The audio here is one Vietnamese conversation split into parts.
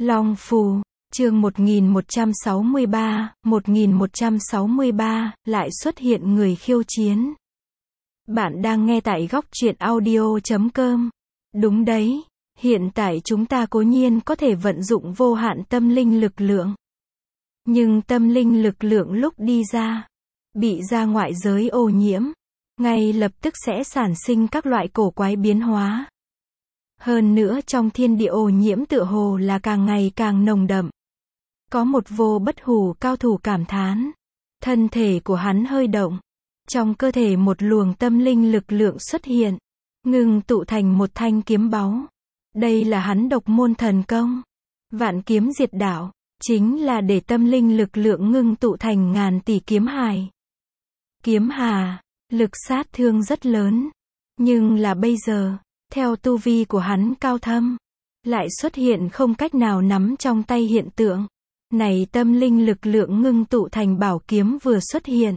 Long Phù, chương 1163, lại xuất hiện người khiêu chiến. Bạn đang nghe tại góc truyện audio.com. Đúng đấy, hiện tại chúng ta cố nhiên có thể vận dụng vô hạn tâm linh lực lượng. Nhưng tâm linh lực lượng lúc đi ra, bị ra ngoại giới ô nhiễm, ngay lập tức sẽ sản sinh các loại cổ quái biến hóa. Hơn nữa trong thiên địa ô nhiễm tựa hồ là càng ngày càng nồng đậm. Có một vô bất hủ cao thủ cảm thán. Thân thể của hắn hơi động. Trong cơ thể một luồng tâm linh lực lượng xuất hiện. Ngưng tụ thành một thanh kiếm báu. Đây là hắn độc môn thần công. Vạn kiếm diệt đạo. Chính là để tâm linh lực lượng ngưng tụ thành ngàn tỷ kiếm hài. Kiếm hà, lực sát thương rất lớn. Nhưng là bây giờ, theo tu vi của hắn cao thâm, lại xuất hiện không cách nào nắm trong tay hiện tượng. Này tâm linh lực lượng ngưng tụ thành bảo kiếm vừa xuất hiện.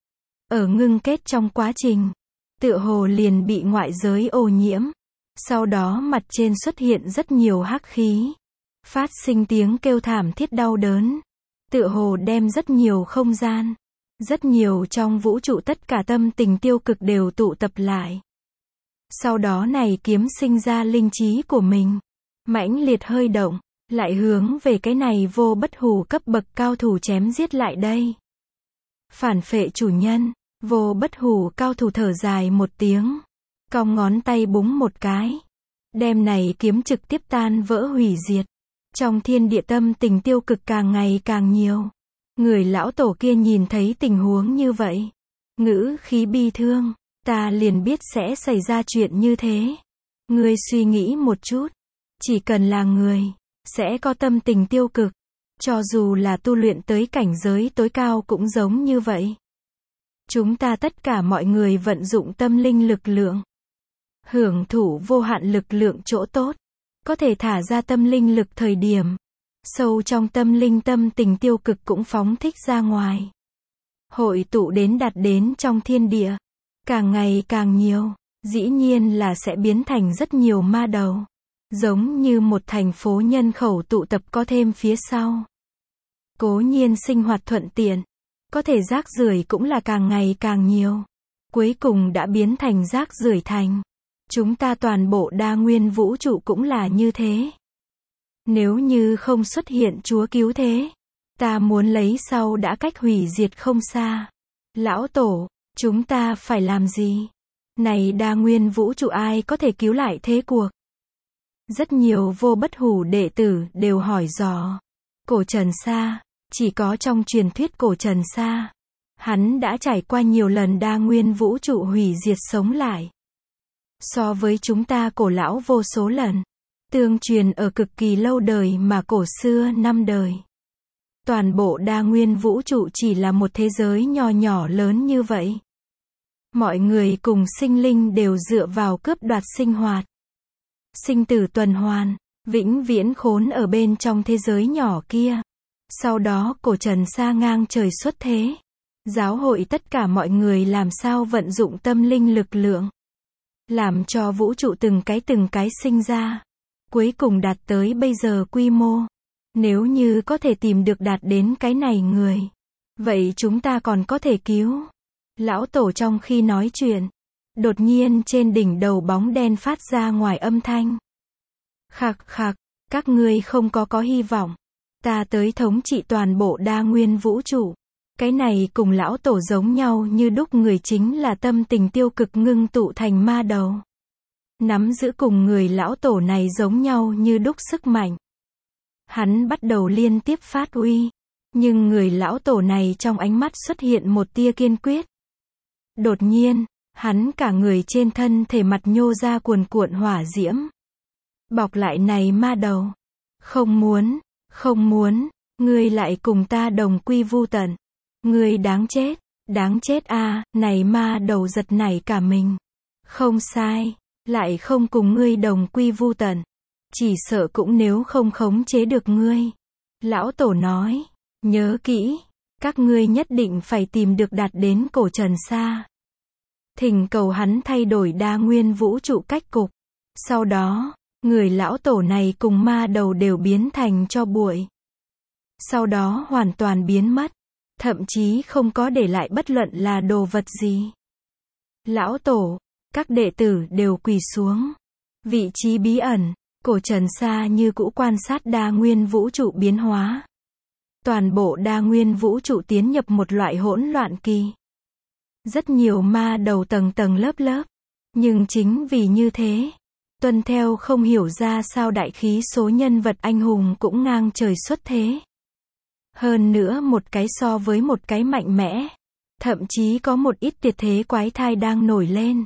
Ở ngưng kết trong quá trình, tựa hồ liền bị ngoại giới ô nhiễm. Sau đó mặt trên xuất hiện rất nhiều hắc khí. Phát sinh tiếng kêu thảm thiết đau đớn. Tựa hồ đem rất nhiều không gian. Rất nhiều trong vũ trụ tất cả tâm tình tiêu cực đều tụ tập lại. Sau đó này kiếm sinh ra linh trí của mình. Mãnh liệt hơi động, lại hướng về cái này vô bất hủ cấp bậc cao thủ chém giết lại đây. Phản phệ chủ nhân, vô bất hủ cao thủ thở dài một tiếng. Cong ngón tay búng một cái. Đem này kiếm trực tiếp tan vỡ hủy diệt. Trong thiên địa tâm tình tiêu cực càng ngày càng nhiều. Người lão tổ kia nhìn thấy tình huống như vậy. Ngữ khí bi thương. Ta liền biết sẽ xảy ra chuyện như thế. Ngươi suy nghĩ một chút. Chỉ cần là người, sẽ có tâm tình tiêu cực. Cho dù là tu luyện tới cảnh giới tối cao cũng giống như vậy. Chúng ta tất cả mọi người vận dụng tâm linh lực lượng. Hưởng thụ vô hạn lực lượng chỗ tốt. Có thể thả ra tâm linh lực thời điểm. Sâu trong tâm linh tâm tình tiêu cực cũng phóng thích ra ngoài. Hội tụ đến đạt đến trong thiên địa. Càng ngày càng nhiều, dĩ nhiên là sẽ biến thành rất nhiều ma đầu. Giống như một thành phố nhân khẩu tụ tập có thêm phía sau. Cố nhiên sinh hoạt thuận tiện. Có thể rác rưởi cũng là càng ngày càng nhiều. Cuối cùng đã biến thành rác rưởi thành. Chúng ta toàn bộ đa nguyên vũ trụ cũng là như thế. Nếu như không xuất hiện Chúa cứu thế, ta muốn lấy sau đã cách hủy diệt không xa. Lão Tổ, chúng ta phải làm gì? Này đa nguyên vũ trụ ai có thể cứu lại thế cuộc? Rất nhiều vô bất hủ đệ tử đều hỏi dò. Cổ Trần Sa, chỉ có trong truyền thuyết Cổ Trần Sa. Hắn đã trải qua nhiều lần đa nguyên vũ trụ hủy diệt sống lại. So với chúng ta cổ lão vô số lần. Tương truyền ở cực kỳ lâu đời mà cổ xưa năm đời. Toàn bộ đa nguyên vũ trụ chỉ là một thế giới nho nhỏ lớn như vậy. Mọi người cùng sinh linh đều dựa vào cướp đoạt sinh hoạt. Sinh tử tuần hoàn, vĩnh viễn khốn ở bên trong thế giới nhỏ kia. Sau đó Cổ Trần Sa ngang trời xuất thế. Giáo hội tất cả mọi người làm sao vận dụng tâm linh lực lượng. Làm cho vũ trụ từng cái sinh ra. Cuối cùng đạt tới bây giờ quy mô. Nếu như có thể tìm được đạt đến cái này người. Vậy chúng ta còn có thể cứu. Lão Tổ trong khi nói chuyện. Đột nhiên trên đỉnh đầu bóng đen phát ra ngoài âm thanh. Khạc khạc, các ngươi không có hy vọng. Ta tới thống trị toàn bộ đa nguyên vũ trụ. Cái này cùng Lão Tổ giống nhau như đúc, người chính là tâm tình tiêu cực ngưng tụ thành ma đầu. Nắm giữ cùng người Lão Tổ này giống nhau như đúc sức mạnh. Hắn bắt đầu liên tiếp phát uy. Nhưng người Lão Tổ này trong ánh mắt xuất hiện một tia kiên quyết. Đột nhiên, hắn cả người trên thân thể mặt nhô ra cuồn cuộn hỏa diễm. Bọc lại này ma đầu. Không muốn, ngươi lại cùng ta đồng quy vu tận. Ngươi đáng chết a. Này ma đầu giật nảy cả mình. Không sai, lại không cùng ngươi đồng quy vu tận. Chỉ sợ cũng nếu không khống chế được ngươi. Lão Tổ nói, nhớ kỹ, các ngươi nhất định phải tìm được đạt đến Cổ Trần Sa. Thỉnh cầu hắn thay đổi đa nguyên vũ trụ cách cục. Sau đó, Người lão tổ này cùng ma đầu đều biến thành tro bụi. Sau đó hoàn toàn biến mất, thậm chí không có để lại bất luận là đồ vật gì. Lão tổ, các đệ tử đều quỳ xuống. Vị trí bí ẩn, cổ Trần Sa như cũ quan sát đa nguyên vũ trụ biến hóa. Toàn bộ đa nguyên vũ trụ tiến nhập một loại hỗn loạn kỳ. Rất nhiều ma đầu tầng tầng lớp lớp. Nhưng chính vì như thế, tuân theo không hiểu ra sao đại khí số nhân vật anh hùng cũng ngang trời xuất thế. Hơn nữa một cái so với một cái mạnh mẽ. Thậm chí có một ít tuyệt thế quái thai đang nổi lên.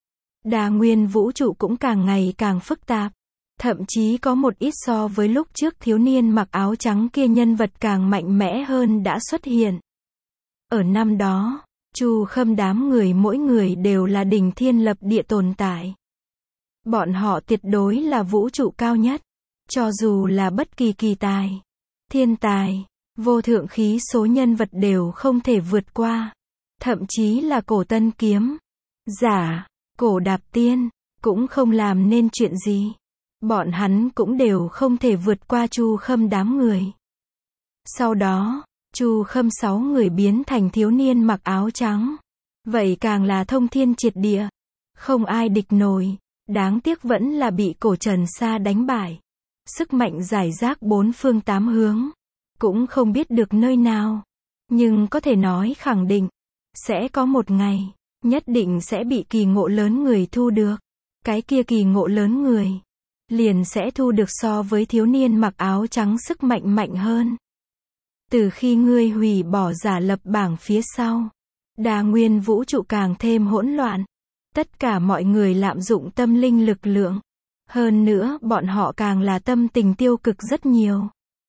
Đa nguyên vũ trụ cũng càng ngày càng phức tạp. Thậm chí có một ít so với lúc trước thiếu niên mặc áo trắng kia nhân vật càng mạnh mẽ hơn đã xuất hiện. Ở năm đó, Chu Khâm đám người mỗi người đều là đỉnh thiên lập địa tồn tại. Bọn họ tuyệt đối là vũ trụ cao nhất. Cho dù là bất kỳ kỳ tài, thiên tài, vô thượng khí số nhân vật đều không thể vượt qua. Thậm chí là cổ Tân Kiếm giả, cổ Đạp Tiên, cũng không làm nên chuyện gì. Bọn hắn cũng đều không thể vượt qua Chu Khâm đám người. Sau đó, Chu Khâm 6 người biến thành thiếu niên mặc áo trắng. Vậy càng là thông thiên triệt địa. Không ai địch nổi. Đáng tiếc vẫn là bị cổ Trần Sa đánh bại. Sức mạnh giải rác bốn phương tám hướng. Cũng không biết được nơi nào. Nhưng có thể nói khẳng định. Sẽ có một ngày, nhất định sẽ bị kỳ ngộ lớn người thu được. Cái kia kỳ ngộ lớn người liền sẽ thu được so với thiếu niên mặc áo trắng sức mạnh mạnh hơn. Từ khi ngươi hủy bỏ giả lập bảng phía sau, đa nguyên vũ trụ càng thêm hỗn loạn. Tất cả mọi người lạm dụng tâm linh lực lượng. Hơn nữa bọn họ càng là tâm tình tiêu cực rất nhiều.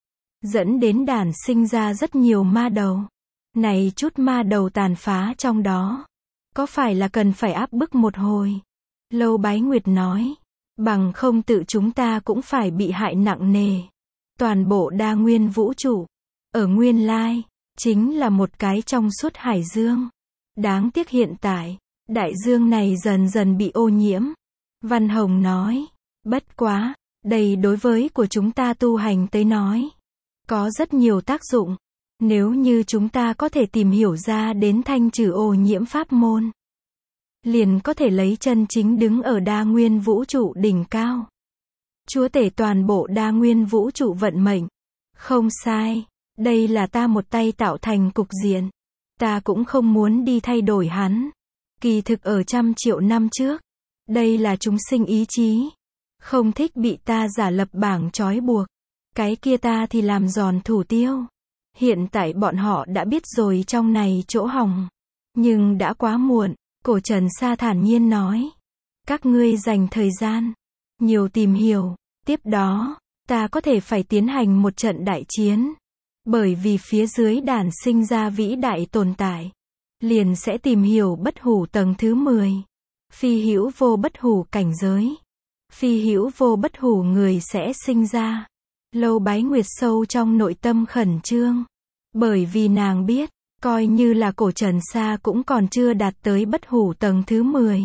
Dẫn đến đản sinh ra rất nhiều ma đầu. Này chút ma đầu tàn phá trong đó. Có phải là cần phải áp bức một hồi? Lâu Bái Nguyệt nói. Bằng không tự chúng ta cũng phải bị hại nặng nề. Toàn bộ đa nguyên vũ trụ. Ở nguyên lai, chính là một cái trong suốt hải dương. Đáng tiếc hiện tại, đại dương này dần dần bị ô nhiễm. Văn Hồng nói. Bất quá, đây đối với của chúng ta tu hành tới nói. Có rất nhiều tác dụng. Nếu như chúng ta có thể tìm hiểu ra đến thanh trừ ô nhiễm pháp môn, liền có thể lấy chân chính đứng ở đa nguyên vũ trụ đỉnh cao. Chúa tể toàn bộ đa nguyên vũ trụ vận mệnh. Không sai, đây là ta một tay tạo thành cục diện. Ta cũng không muốn đi thay đổi hắn. Kỳ thực ở trăm triệu năm trước, đây là chúng sinh ý chí. Không thích bị ta giả lập bảng trói buộc. Cái kia ta thì làm giòn thủ tiêu. Hiện tại bọn họ đã biết rồi trong này chỗ hỏng. Nhưng đã quá muộn, cổ Trần Sa thản nhiên nói. Các ngươi dành thời gian, nhiều tìm hiểu, tiếp đó, ta có thể phải tiến hành một trận đại chiến. Bởi vì phía dưới đản sinh ra vĩ đại tồn tại. Liền sẽ tìm hiểu bất hủ tầng thứ 10. Phi hữu vô bất hủ cảnh giới. Phi hữu vô bất hủ người sẽ sinh ra. Lâu Bái Nguyệt sâu trong nội tâm khẩn trương. Bởi vì nàng biết, coi như là cổ Trần Sa cũng còn chưa đạt tới bất hủ tầng thứ 10.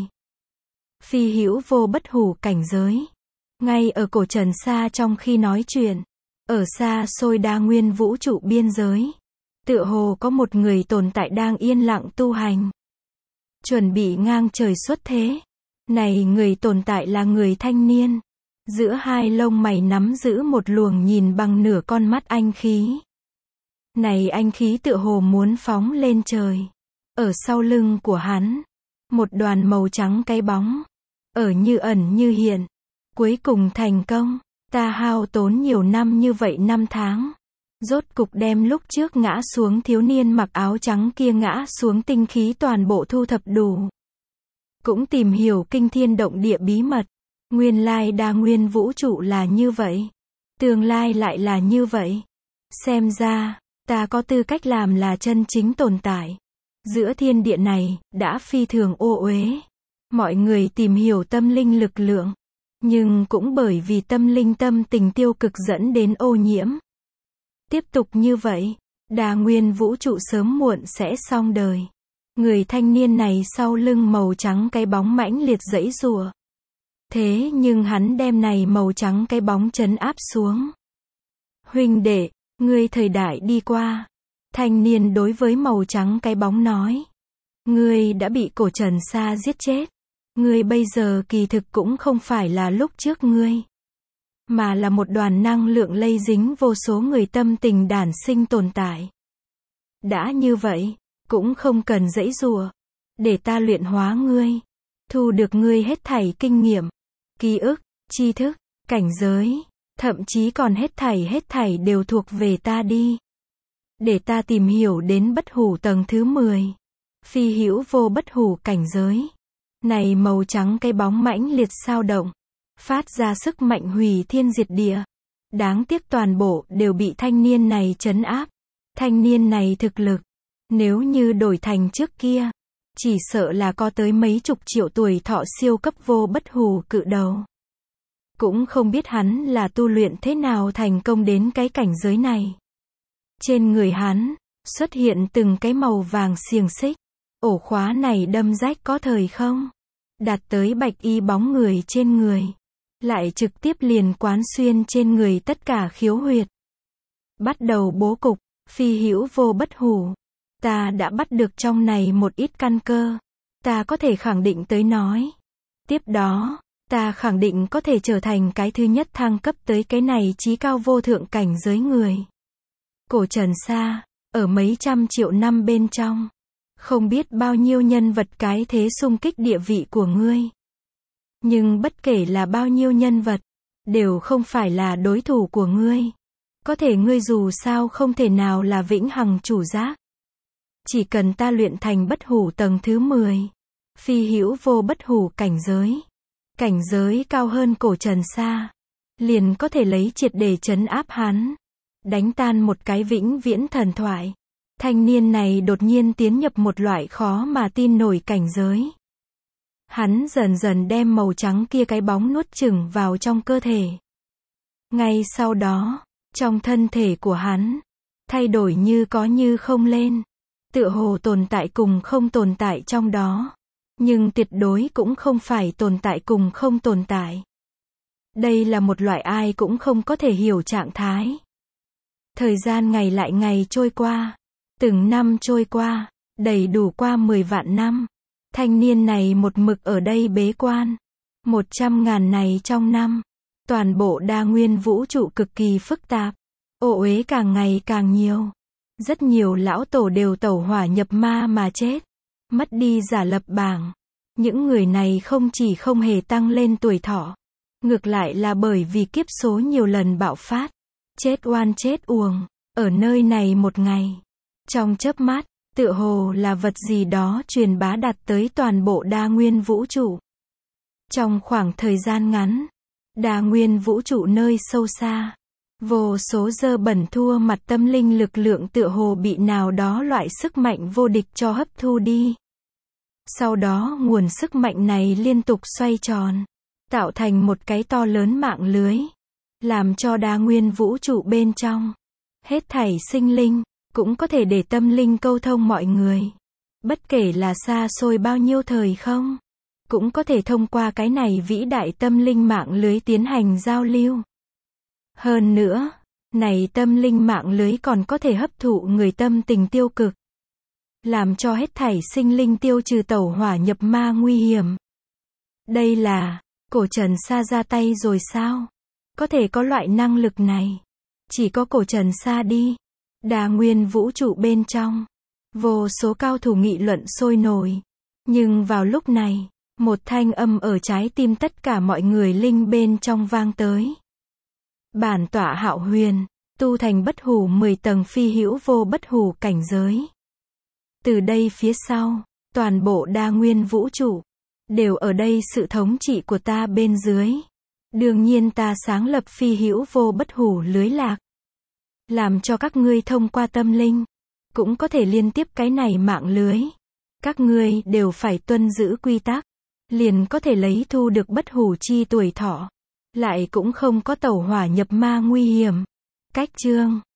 Phi hữu vô bất hủ cảnh giới. Ngay ở cổ Trần Sa trong khi nói chuyện, ở xa xôi đa nguyên vũ trụ biên giới, tựa hồ có một người tồn tại đang yên lặng tu hành. Chuẩn bị ngang trời xuất thế. Này người tồn tại là người thanh niên. Giữa hai lông mày nắm giữ một luồng nhìn bằng nửa con mắt anh khí. Này anh khí tựa hồ muốn phóng lên trời. Ở sau lưng của hắn, một đoàn màu trắng cái bóng. Ở như ẩn như hiện. Cuối cùng thành công. Ta hao tốn nhiều năm như vậy 5 tháng. Rốt cục đem lúc trước ngã xuống thiếu niên mặc áo trắng kia ngã xuống tinh khí toàn bộ thu thập đủ. Cũng tìm hiểu kinh thiên động địa bí mật. Nguyên lai đa nguyên vũ trụ là như vậy. Tương lai lại là như vậy. Xem ra, ta có tư cách làm là chân chính tồn tại. Giữa thiên địa này, đã phi thường ô uế. Mọi người tìm hiểu tâm linh lực lượng. Nhưng cũng bởi vì tâm linh tâm tình tiêu cực dẫn đến ô nhiễm. Tiếp tục như vậy, đa nguyên vũ trụ sớm muộn sẽ xong đời. Người thanh niên này sau lưng màu trắng cái bóng mãnh liệt giãy giụa. Thế nhưng hắn đem này màu trắng cái bóng trấn áp xuống. Huynh đệ, ngươi thời đại đi qua. Thanh niên đối với màu trắng cái bóng nói. Ngươi đã bị cổ Trần Sa giết chết. Ngươi bây giờ kỳ thực cũng không phải là lúc trước ngươi, mà là một đoàn năng lượng lây dính vô số người tâm tình đản sinh tồn tại. Đã như vậy, cũng không cần giãy giụa, để ta luyện hóa ngươi, thu được ngươi hết thảy kinh nghiệm, ký ức, tri thức, cảnh giới, thậm chí còn hết thảy đều thuộc về ta đi. Để ta tìm hiểu đến bất hủ tầng thứ 10, phi hữu vô bất hủ cảnh giới. Này màu trắng cái bóng mãnh liệt sao động, phát ra sức mạnh hủy thiên diệt địa. Đáng tiếc toàn bộ đều bị thanh niên này trấn áp. Thanh niên này thực lực, nếu như đổi thành trước kia, chỉ sợ là có tới mấy chục triệu tuổi thọ siêu cấp vô bất hủ cự đầu. Cũng không biết hắn là tu luyện thế nào thành công đến cái cảnh giới này. Trên người hắn, xuất hiện từng cái màu vàng xiềng xích. Ổ khóa này đâm rách có thời không? Đạt tới bạch y bóng người trên người. Lại trực tiếp liền quán xuyên trên người tất cả khiếu huyệt. Bắt đầu bố cục, phi hữu vô bất hủ. Ta đã bắt được trong này một ít căn cơ. Ta có thể khẳng định tới nói. Tiếp đó, ta khẳng định có thể trở thành cái thứ nhất thăng cấp tới cái này chí cao vô thượng cảnh giới người. Cổ Trần Sa, ở mấy trăm triệu năm bên trong. Không biết bao nhiêu nhân vật cái thế xung kích địa vị của ngươi. Nhưng bất kể là bao nhiêu nhân vật, đều không phải là đối thủ của ngươi. Có thể ngươi dù sao không thể nào là vĩnh hằng chủ giác. Chỉ cần ta luyện thành bất hủ tầng thứ 10, phi hữu vô bất hủ cảnh giới cao hơn cổ Trần Sa, liền có thể lấy triệt để trấn áp hắn, đánh tan một cái vĩnh viễn thần thoại. Thanh niên này đột nhiên tiến nhập một loại khó mà tin nổi cảnh giới. Hắn dần dần đem màu trắng kia cái bóng nuốt chửng vào trong cơ thể. Ngay sau đó, trong thân thể của hắn, thay đổi như có như không lên. Tựa hồ tồn tại cùng không tồn tại trong đó. Nhưng tuyệt đối cũng không phải tồn tại cùng không tồn tại. Đây là một loại ai cũng không có thể hiểu trạng thái. Thời gian ngày lại ngày trôi qua. Từng năm trôi qua, đầy đủ qua 10 vạn năm. Thanh niên này một mực ở đây bế quan. 100.000 này trong năm. Toàn bộ đa nguyên vũ trụ cực kỳ phức tạp. Ô uế càng ngày càng nhiều. Rất nhiều lão tổ đều tẩu hỏa nhập ma mà chết. Mất đi giả lập bảng. Những người này không chỉ không hề tăng lên tuổi thọ. Ngược lại là bởi vì kiếp số nhiều lần bạo phát. Chết oan chết uổng. Ở nơi này một ngày. Trong chớp mắt, tựa hồ là vật gì đó truyền bá đạt tới toàn bộ đa nguyên vũ trụ. Trong khoảng thời gian ngắn, đa nguyên vũ trụ nơi sâu xa, vô số dơ bẩn thua mặt tâm linh lực lượng tựa hồ bị nào đó loại sức mạnh vô địch cho hấp thu đi. Sau đó nguồn sức mạnh này liên tục xoay tròn, tạo thành một cái to lớn mạng lưới, làm cho đa nguyên vũ trụ bên trong, hết thảy sinh linh, cũng có thể để tâm linh câu thông mọi người. Bất kể là xa xôi bao nhiêu thời không, cũng có thể thông qua cái này vĩ đại tâm linh mạng lưới tiến hành giao lưu. Hơn nữa, này tâm linh mạng lưới còn có thể hấp thụ người tâm tình tiêu cực, làm cho hết thảy sinh linh tiêu trừ tẩu hỏa nhập ma nguy hiểm. Đây là, cổ Trần Sa ra tay rồi sao? Có thể có loại năng lực này. Chỉ có cổ Trần Sa đi. Đa nguyên vũ trụ bên trong. Vô số cao thủ nghị luận sôi nổi. Nhưng vào lúc này, một thanh âm ở trái tim tất cả mọi người linh bên trong vang tới. Bản tọa Hạo Huyền, tu thành bất hủ 10 tầng phi hữu vô bất hủ cảnh giới. Từ đây phía sau, toàn bộ đa nguyên vũ trụ, đều ở đây sự thống trị của ta bên dưới. Đương nhiên ta sáng lập phi hữu vô bất hủ lưới lạc. Làm cho các ngươi thông qua tâm linh, cũng có thể liên tiếp cái này mạng lưới. Các ngươi đều phải tuân giữ quy tắc, liền có thể lấy thu được bất hủ chi tuổi thọ. Lại cũng không có tẩu hỏa nhập ma nguy hiểm. Cách chương